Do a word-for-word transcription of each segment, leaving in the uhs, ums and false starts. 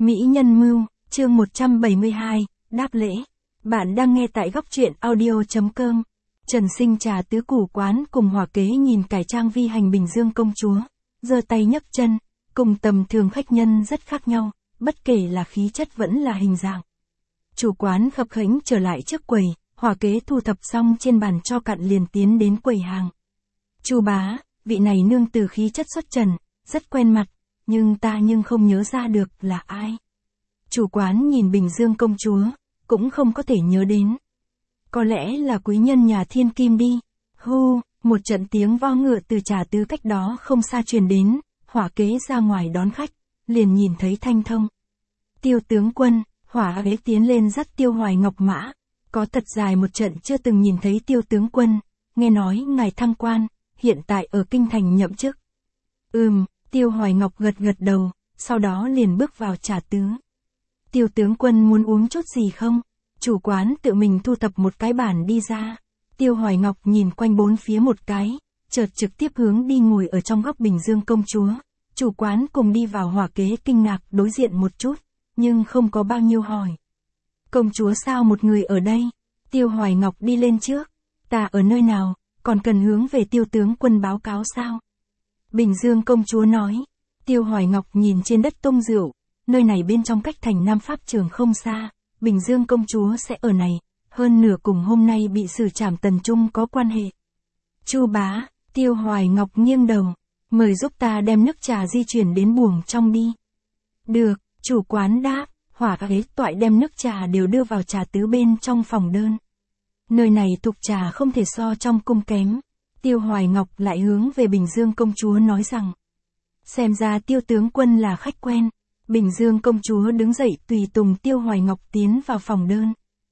Mỹ Nhân Mưu, chương một trăm bảy mươi hai, đáp lễ. Bạn đang nghe tại góc truyện audio.com. Trần Sinh trà tứ củ quán cùng Hỏa Kế nhìn cải trang vi hành Bình Dương công chúa, giơ tay nhấc chân, cùng tầm thường khách nhân rất khác nhau, bất kể là khí chất vẫn là hình dạng. Chủ quán khập khểnh trở lại trước quầy, Hỏa Kế thu thập xong trên bàn cho cặn liền tiến đến quầy hàng. Chu bá, vị này nương từ khí chất xuất trần, rất quen mặt, nhưng ta nhưng không nhớ ra được là ai. Chủ quán nhìn Bình Dương công chúa, cũng không có thể nhớ đến. Có lẽ là quý nhân nhà thiên kim đi. Hu, một trận tiếng vo ngựa từ trà tứ cách đó không xa truyền đến, Hỏa Kế ra ngoài đón khách, liền nhìn thấy Thanh Thông. Tiêu tướng quân, Hỏa Kế tiến lên dắt Tiêu Hoài Ngọc mã, có thật dài một trận chưa từng nhìn thấy Tiêu tướng quân, nghe nói ngài thăng quan, hiện tại ở kinh thành nhậm chức. Ừm, Tiêu Hoài Ngọc gật gật đầu, sau đó liền bước vào trà tứ. Tiêu tướng quân muốn uống chút gì không? Chủ quán tự mình thu thập một cái bàn đi ra. Tiêu Hoài Ngọc nhìn quanh bốn phía một cái, chợt trực tiếp hướng đi ngồi ở trong góc Bình Dương công chúa. Chủ quán cùng đi vào. Hỏa Kế kinh ngạc đối diện một chút, nhưng không có bao nhiêu hỏi. Công chúa sao một người ở đây? Tiêu Hoài Ngọc đi lên trước. Ta ở nơi nào, còn cần hướng về Tiêu tướng quân báo cáo sao? Bình Dương công chúa nói. Tiêu Hoài Ngọc nhìn trên đất tung rượu, nơi này bên trong cách thành Nam Pháp trường không xa, Bình Dương công chúa sẽ ở này, hơn nửa cùng hôm nay bị xử trảm Tần Trung có quan hệ. Chu bá, Tiêu Hoài Ngọc nghiêng đầu, mời giúp ta đem nước trà di chuyển đến buồng trong đi. Được, chủ quán đáp, Hỏa Kế toại đem nước trà đều đưa vào trà tứ bên trong phòng đơn. Nơi này tục trà không thể so trong cung kém. Tiêu Hoài Ngọc lại hướng về Bình Dương công chúa nói rằng, xem ra Tiêu tướng quân là khách quen. Bình Dương công chúa đứng dậy tùy tùng Tiêu Hoài Ngọc tiến vào phòng đơn.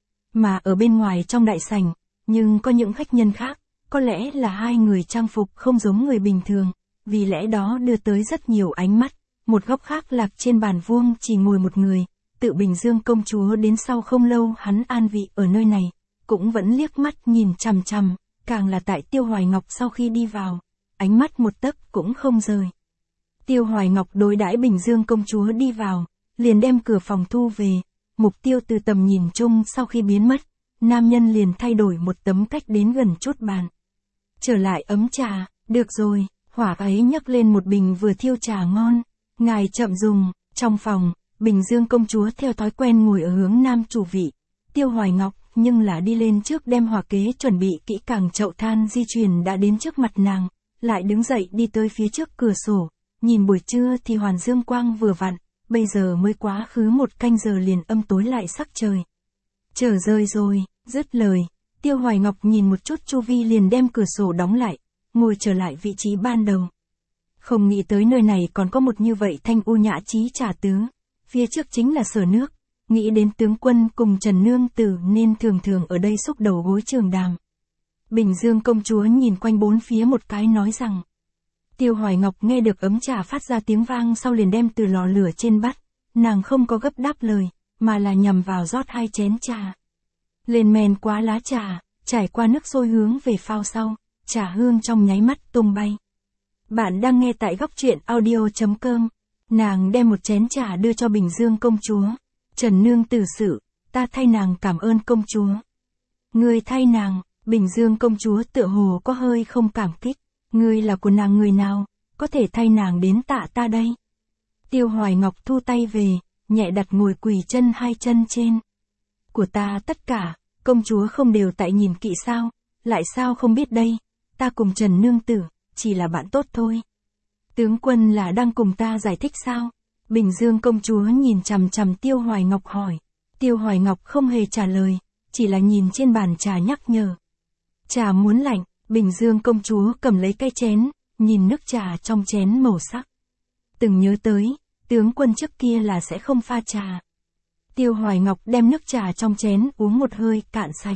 Mà ở bên ngoài trong đại sảnh, nhưng có những khách nhân khác, có lẽ là hai người trang phục không giống người bình thường, vì lẽ đó đưa tới rất nhiều ánh mắt. Một góc khác lạc trên bàn vuông chỉ ngồi một người, tự Bình Dương công chúa đến sau không lâu hắn an vị ở nơi này, cũng vẫn liếc mắt nhìn chằm chằm, càng là tại Tiêu Hoài Ngọc sau khi đi vào, ánh mắt một tấc cũng không rời. Tiêu Hoài Ngọc đối đãi Bình Dương công chúa đi vào, liền đem cửa phòng thu về, mục tiêu từ tầm nhìn chung sau khi biến mất, nam nhân liền thay đổi một tấm cách đến gần chút bàn. Trở lại ấm trà, được rồi, Hỏa ấy nhấc lên một bình vừa thiêu trà ngon, ngài chậm dùng. Trong phòng, Bình Dương công chúa theo thói quen ngồi ở hướng nam chủ vị, Tiêu Hoài Ngọc nhưng là đi lên trước đem Hỏa Kế chuẩn bị kỹ càng chậu than di chuyển đã đến trước mặt nàng, lại đứng dậy đi tới phía trước cửa sổ. Nhìn buổi trưa thì hoàn dương quang vừa vặn, bây giờ mới quá khứ một canh giờ liền âm tối lại sắc trời. Trở rơi rồi, dứt lời, Tiêu Hoài Ngọc nhìn một chút chu vi liền đem cửa sổ đóng lại, ngồi trở lại vị trí ban đầu. Không nghĩ tới nơi này còn có một như vậy thanh u nhã trí trà tứ, phía trước chính là sở nước, nghĩ đến tướng quân cùng Trần Nương Tử nên thường thường ở đây xúc đầu gối trường đàm. Bình Dương công chúa nhìn quanh bốn phía một cái nói rằng, Tiêu Hoài Ngọc nghe được ấm trà phát ra tiếng vang sau liền đem từ lò lửa trên bắt, nàng không có gấp đáp lời, mà là nhằm vào rót hai chén trà. Lên men quá lá trà, trải qua nước sôi hướng về phao sau, trà hương trong nháy mắt tung bay. Bạn đang nghe tại góc truyện audio.com, nàng đem một chén trà đưa cho Bình Dương công chúa. Trần Nương Tử sự, ta thay nàng cảm ơn công chúa. Ngươi thay nàng, Bình Dương công chúa tựa hồ có hơi không cảm kích. Ngươi là của nàng người nào, có thể thay nàng đến tạ ta đây. Tiêu Hoài Ngọc thu tay về, nhẹ đặt ngồi quỳ chân hai chân trên. Của ta tất cả, công chúa không đều tại nhìn kỵ sao, lại sao không biết đây, ta cùng Trần Nương Tử, chỉ là bạn tốt thôi. Tướng quân là đang cùng ta giải thích sao? Bình Dương công chúa nhìn chằm chằm Tiêu Hoài Ngọc hỏi. Tiêu Hoài Ngọc không hề trả lời, chỉ là nhìn trên bàn trà nhắc nhở. Trà muốn lạnh. Bình Dương công chúa cầm lấy cái chén, nhìn nước trà trong chén màu sắc. Từng nhớ tới, tướng quân trước kia là sẽ không pha trà. Tiêu Hoài Ngọc đem nước trà trong chén uống một hơi cạn sạch.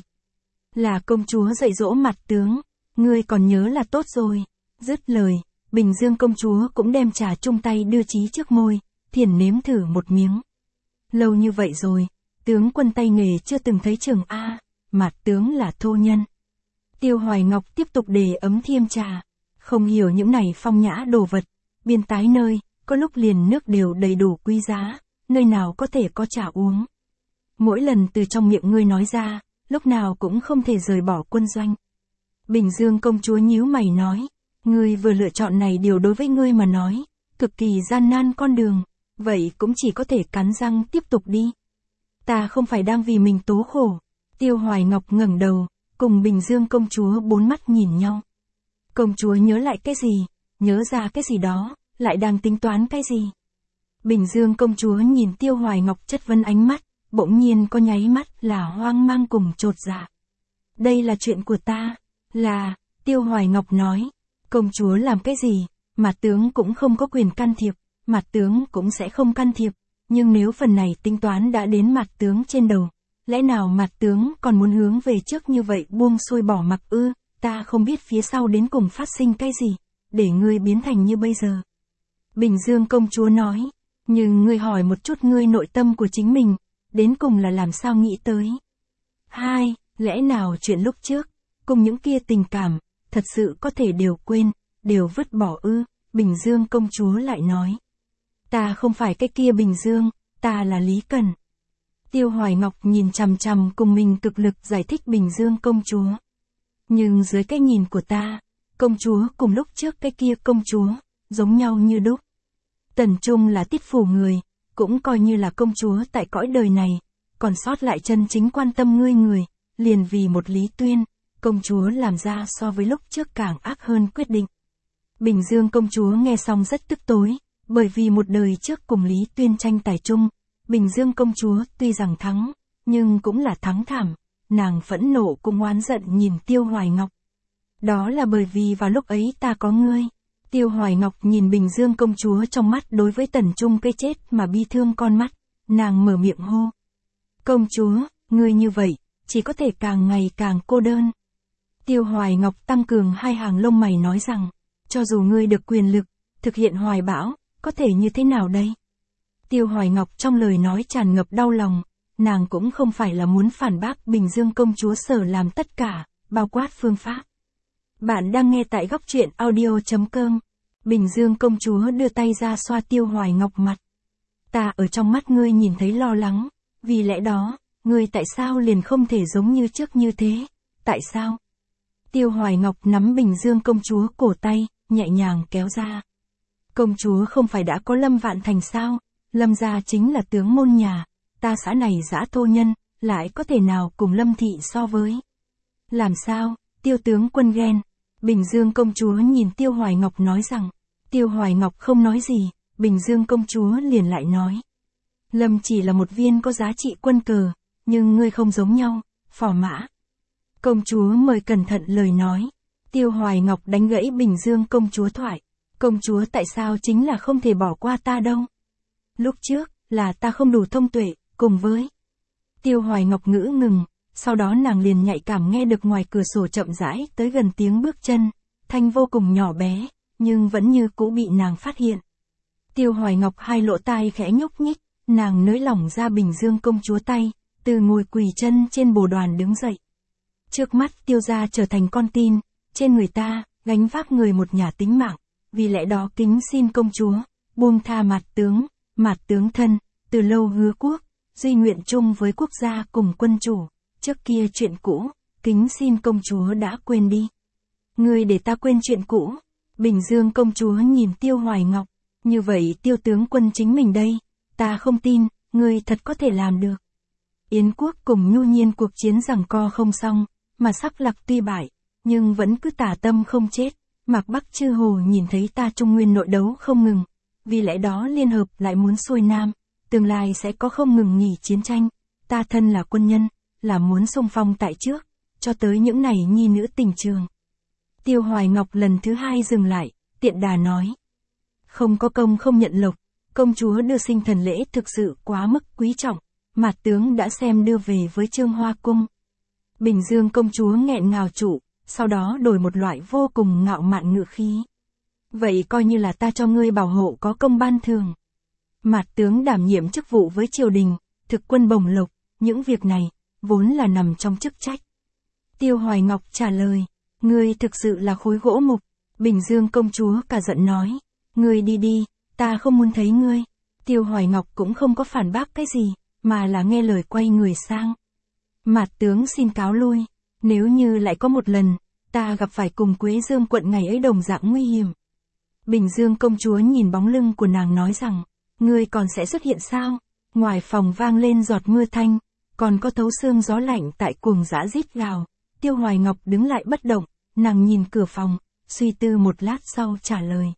Là công chúa dạy dỗ mặt tướng, ngươi còn nhớ là tốt rồi. Dứt lời, Bình Dương công chúa cũng đem trà chung tay đưa chí trước môi, thiền nếm thử một miếng. Lâu như vậy rồi, tướng quân tay nghề chưa từng thấy trường A, mặt tướng là thô nhân. Tiêu Hoài Ngọc tiếp tục đề ấm thiêm trà, không hiểu những này phong nhã đồ vật, biên tái nơi, có lúc liền nước đều đầy đủ quý giá, nơi nào có thể có trà uống. Mỗi lần từ trong miệng ngươi nói ra, lúc nào cũng không thể rời bỏ quân doanh. Bình Dương công chúa nhíu mày nói, ngươi vừa lựa chọn này điều đối với ngươi mà nói, cực kỳ gian nan con đường, vậy cũng chỉ có thể cắn răng tiếp tục đi. Ta không phải đang vì mình tố khổ. Tiêu Hoài Ngọc ngẩng đầu, cùng Bình Dương công chúa bốn mắt nhìn nhau. Công chúa nhớ lại cái gì, nhớ ra cái gì đó, lại đang tính toán cái gì. Bình Dương công chúa nhìn Tiêu Hoài Ngọc chất vấn ánh mắt, bỗng nhiên có nháy mắt là hoang mang cùng chột dạ. Đây là chuyện của ta, là, Tiêu Hoài Ngọc nói, công chúa làm cái gì, Mạt tướng cũng không có quyền can thiệp, Mạt tướng cũng sẽ không can thiệp, nhưng nếu phần này tính toán đã đến Mạt tướng trên đầu, lẽ nào Mạt tướng còn muốn hướng về trước như vậy buông xuôi bỏ mặc ư, ta không biết phía sau đến cùng phát sinh cái gì, để ngươi biến thành như bây giờ. Bình Dương công chúa nói, nhưng ngươi hỏi một chút ngươi nội tâm của chính mình, đến cùng là làm sao nghĩ tới. Hai, lẽ nào chuyện lúc trước, cùng những kia tình cảm, thật sự có thể đều quên, đều vứt bỏ ư, Bình Dương công chúa lại nói. Ta không phải cái kia Bình Dương, ta là Lý Cần. Tiêu Hoài Ngọc nhìn chằm chằm cùng mình cực lực giải thích Bình Dương công chúa. Nhưng dưới cái nhìn của ta, công chúa cùng lúc trước cái kia công chúa, giống nhau như đúc. Tần Trung là Tiết Phủ người, cũng coi như là công chúa tại cõi đời này, còn sót lại chân chính quan tâm ngươi người, liền vì một Lý Tuyên, công chúa làm ra so với lúc trước càng ác hơn quyết định. Bình Dương công chúa nghe xong rất tức tối, bởi vì một đời trước cùng Lý Tuyên tranh tài chung, Bình Dương công chúa tuy rằng thắng, nhưng cũng là thắng thảm, nàng phẫn nộ cũng oán giận nhìn Tiêu Hoài Ngọc. Đó là bởi vì vào lúc ấy ta có ngươi. Tiêu Hoài Ngọc nhìn Bình Dương công chúa trong mắt đối với Tần Trung cái chết mà bi thương con mắt, nàng mở miệng hô. Công chúa, ngươi như vậy, chỉ có thể càng ngày càng cô đơn. Tiêu Hoài Ngọc tăng cường hai hàng lông mày nói rằng, cho dù ngươi được quyền lực, thực hiện hoài bão, có thể như thế nào đây? Tiêu Hoài Ngọc trong lời nói tràn ngập đau lòng, nàng cũng không phải là muốn phản bác Bình Dương công chúa sở làm tất cả, bao quát phương pháp. Bạn đang nghe tại góc truyện audio chấm com. Bình Dương công chúa đưa tay ra xoa Tiêu Hoài Ngọc mặt. Ta ở trong mắt ngươi nhìn thấy lo lắng, vì lẽ đó, ngươi tại sao liền không thể giống như trước như thế, tại sao? Tiêu Hoài Ngọc nắm Bình Dương công chúa cổ tay, nhẹ nhàng kéo ra. Công chúa không phải đã có Lâm Vạn Thành sao, Lâm gia chính là tướng môn nhà, ta xã này dã thô nhân, lại có thể nào cùng Lâm thị so với. Làm sao, Tiêu tướng quân ghen. Bình Dương công chúa nhìn Tiêu Hoài Ngọc nói rằng, Tiêu Hoài Ngọc không nói gì, Bình Dương công chúa liền lại nói. Lâm chỉ là một viên có giá trị quân cờ, nhưng ngươi không giống nhau, phò mã. Công chúa mời cẩn thận lời nói. Tiêu Hoài Ngọc đánh gãy Bình Dương công chúa thoại. Công chúa tại sao chính là không thể bỏ qua ta đâu. Lúc trước, là ta không đủ thông tuệ, cùng với. Tiêu Hoài Ngọc ngữ ngừng, sau đó nàng liền nhạy cảm nghe được ngoài cửa sổ chậm rãi tới gần tiếng bước chân, thanh vô cùng nhỏ bé, nhưng vẫn như cũ bị nàng phát hiện. Tiêu Hoài Ngọc hai lỗ tai khẽ nhúc nhích, nàng nới lỏng ra Bình Dương công chúa tay, từ ngồi quỳ chân trên bồ đoàn đứng dậy. Trước mắt Tiêu gia trở thành con tin, trên người ta, gánh vác người một nhà tính mạng, vì lẽ đó kính xin công chúa, buông tha Mạt tướng, Mạt tướng thân, từ lâu hứa quốc, duy nguyện chung với quốc gia cùng quân chủ, trước kia chuyện cũ, kính xin công chúa đã quên đi. Ngươi để ta quên chuyện cũ. Bình Dương công chúa nhìn Tiêu Hoài Ngọc, như vậy Tiêu tướng quân chính mình đây, ta không tin, ngươi thật có thể làm được. Yến quốc cùng Nhu Nhiên cuộc chiến giằng co không xong, mà Sắc Lạc tuy bại, nhưng vẫn cứ tả tâm không chết. Mạc Bắc chư hồ nhìn thấy ta Trung Nguyên nội đấu không ngừng, vì lẽ đó liên hợp lại muốn xuôi Nam, tương lai sẽ có không ngừng nghỉ chiến tranh. Ta thân là quân nhân, là muốn xung phong tại trước, cho tới những này nhi nữ tình trường. Tiêu Hoài Ngọc lần thứ hai dừng lại, tiện đà nói. Không có công không nhận lộc, công chúa đưa sinh thần lễ thực sự quá mức quý trọng, Mạt tướng đã xem đưa về với Trương Hoa Cung. Bình Dương công chúa nghẹn ngào trụ, sau đó đổi một loại vô cùng ngạo mạn ngự khí. Vậy coi như là ta cho ngươi bảo hộ có công ban thường. Mạt tướng đảm nhiệm chức vụ với triều đình, thực quân bổng lộc, những việc này, vốn là nằm trong chức trách. Tiêu Hoài Ngọc trả lời, ngươi thực sự là khối gỗ mục. Bình Dương công chúa cả giận nói, ngươi đi đi, ta không muốn thấy ngươi. Tiêu Hoài Ngọc cũng không có phản bác cái gì, mà là nghe lời quay người sang. Mạt tướng xin cáo lui, nếu như lại có một lần, ta gặp phải cùng Quế Dương quận ngày ấy đồng dạng nguy hiểm. Bình Dương công chúa nhìn bóng lưng của nàng nói rằng, ngươi còn sẽ xuất hiện sao? Ngoài phòng vang lên giọt mưa thanh, còn có thấu xương gió lạnh tại cuồng dã rít gào. Tiêu Hoài Ngọc đứng lại bất động, nàng nhìn cửa phòng, suy tư một lát sau trả lời.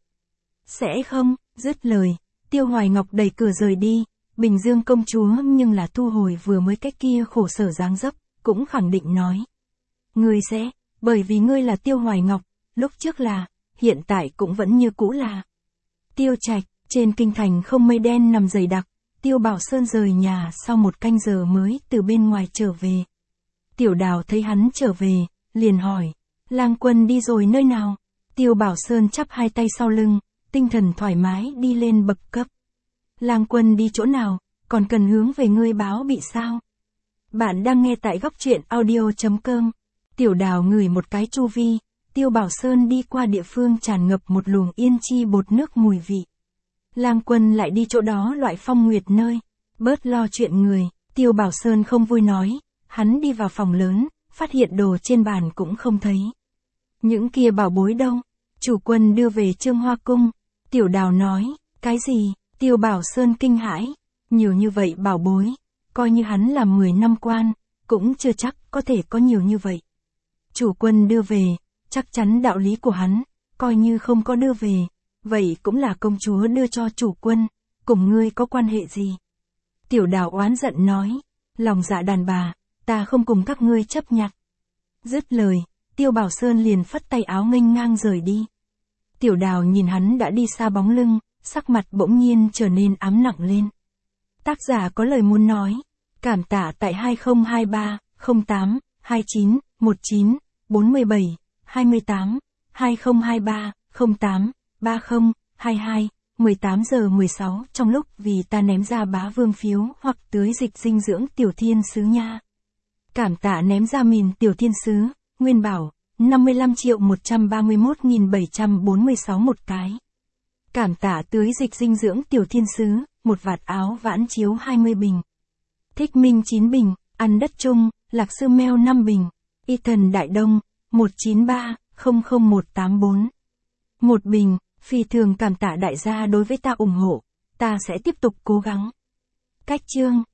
Sẽ không, dứt lời, Tiêu Hoài Ngọc đẩy cửa rời đi. Bình Dương công chúa nhưng là thu hồi vừa mới cái kia khổ sở dáng dấp, cũng khẳng định nói. Ngươi sẽ, bởi vì ngươi là Tiêu Hoài Ngọc, lúc trước là, hiện tại cũng vẫn như cũ là. Tiêu Trạch, trên kinh thành không mây đen nằm dày đặc, Tiêu Bảo Sơn rời nhà sau một canh giờ mới từ bên ngoài trở về. Tiểu Đào thấy hắn trở về, liền hỏi, Lang Quân đi rồi nơi nào? Tiêu Bảo Sơn chắp hai tay sau lưng, tinh thần thoải mái đi lên bậc cấp. Lang Quân đi chỗ nào, còn cần hướng về ngươi báo bị sao? Bạn đang nghe tại góc truyện audio chấm com. Tiểu Đào ngửi một cái chu vi, Tiêu Bảo Sơn đi qua địa phương tràn ngập một luồng yên chi bột nước mùi vị. Lang Quân lại đi chỗ đó loại phong nguyệt nơi, bớt lo chuyện người, Tiêu Bảo Sơn không vui nói, hắn đi vào phòng lớn, phát hiện đồ trên bàn cũng không thấy. Những kia bảo bối đâu? Chủ quân đưa về Trương Hoa Cung. Tiểu Đào nói, cái gì? Tiêu Bảo Sơn kinh hãi, nhiều như vậy bảo bối, coi như hắn là mười năm quan, cũng chưa chắc có thể có nhiều như vậy. Chủ quân đưa về, chắc chắn đạo lý của hắn, coi như không có đưa về, vậy cũng là công chúa đưa cho chủ quân, cùng ngươi có quan hệ gì? Tiểu Đào oán giận nói, lòng dạ đàn bà, ta không cùng các ngươi chấp nhặt. Dứt lời, Tiêu Bảo Sơn liền phất tay áo nghênh ngang rời đi. Tiểu Đào nhìn hắn đã đi xa bóng lưng, sắc mặt bỗng nhiên trở nên ám nặng lên. Tác giả có lời muốn nói, cảm tạ tại hai không hai ba, không tám, hai chín, một chín, bốn bảy, hai tám, hai không hai ba, không tám, ba không, hai hai, mười tám giờ mười sáu trong lúc vì ta ném ra bá vương phiếu hoặc tưới dịch dinh dưỡng tiểu thiên sứ nha. Cảm tạ ném ra mìn tiểu thiên sứ, Nguyên Bảo, năm mươi lăm triệu một trăm ba mươi mốt nghìn bảy trăm bốn mươi sáu một cái. Cảm tạ tưới dịch dinh dưỡng tiểu thiên sứ, một vạt áo vãn chiếu hai mươi bình. Thích Minh chín bình, ăn đất chung, Lạc Sư Meo năm bình. Y Thần Đại Đông, một chín ba, không không một tám bốn. Một bình, phi thường cảm tạ đại gia đối với ta ủng hộ, ta sẽ tiếp tục cố gắng. Cách chương.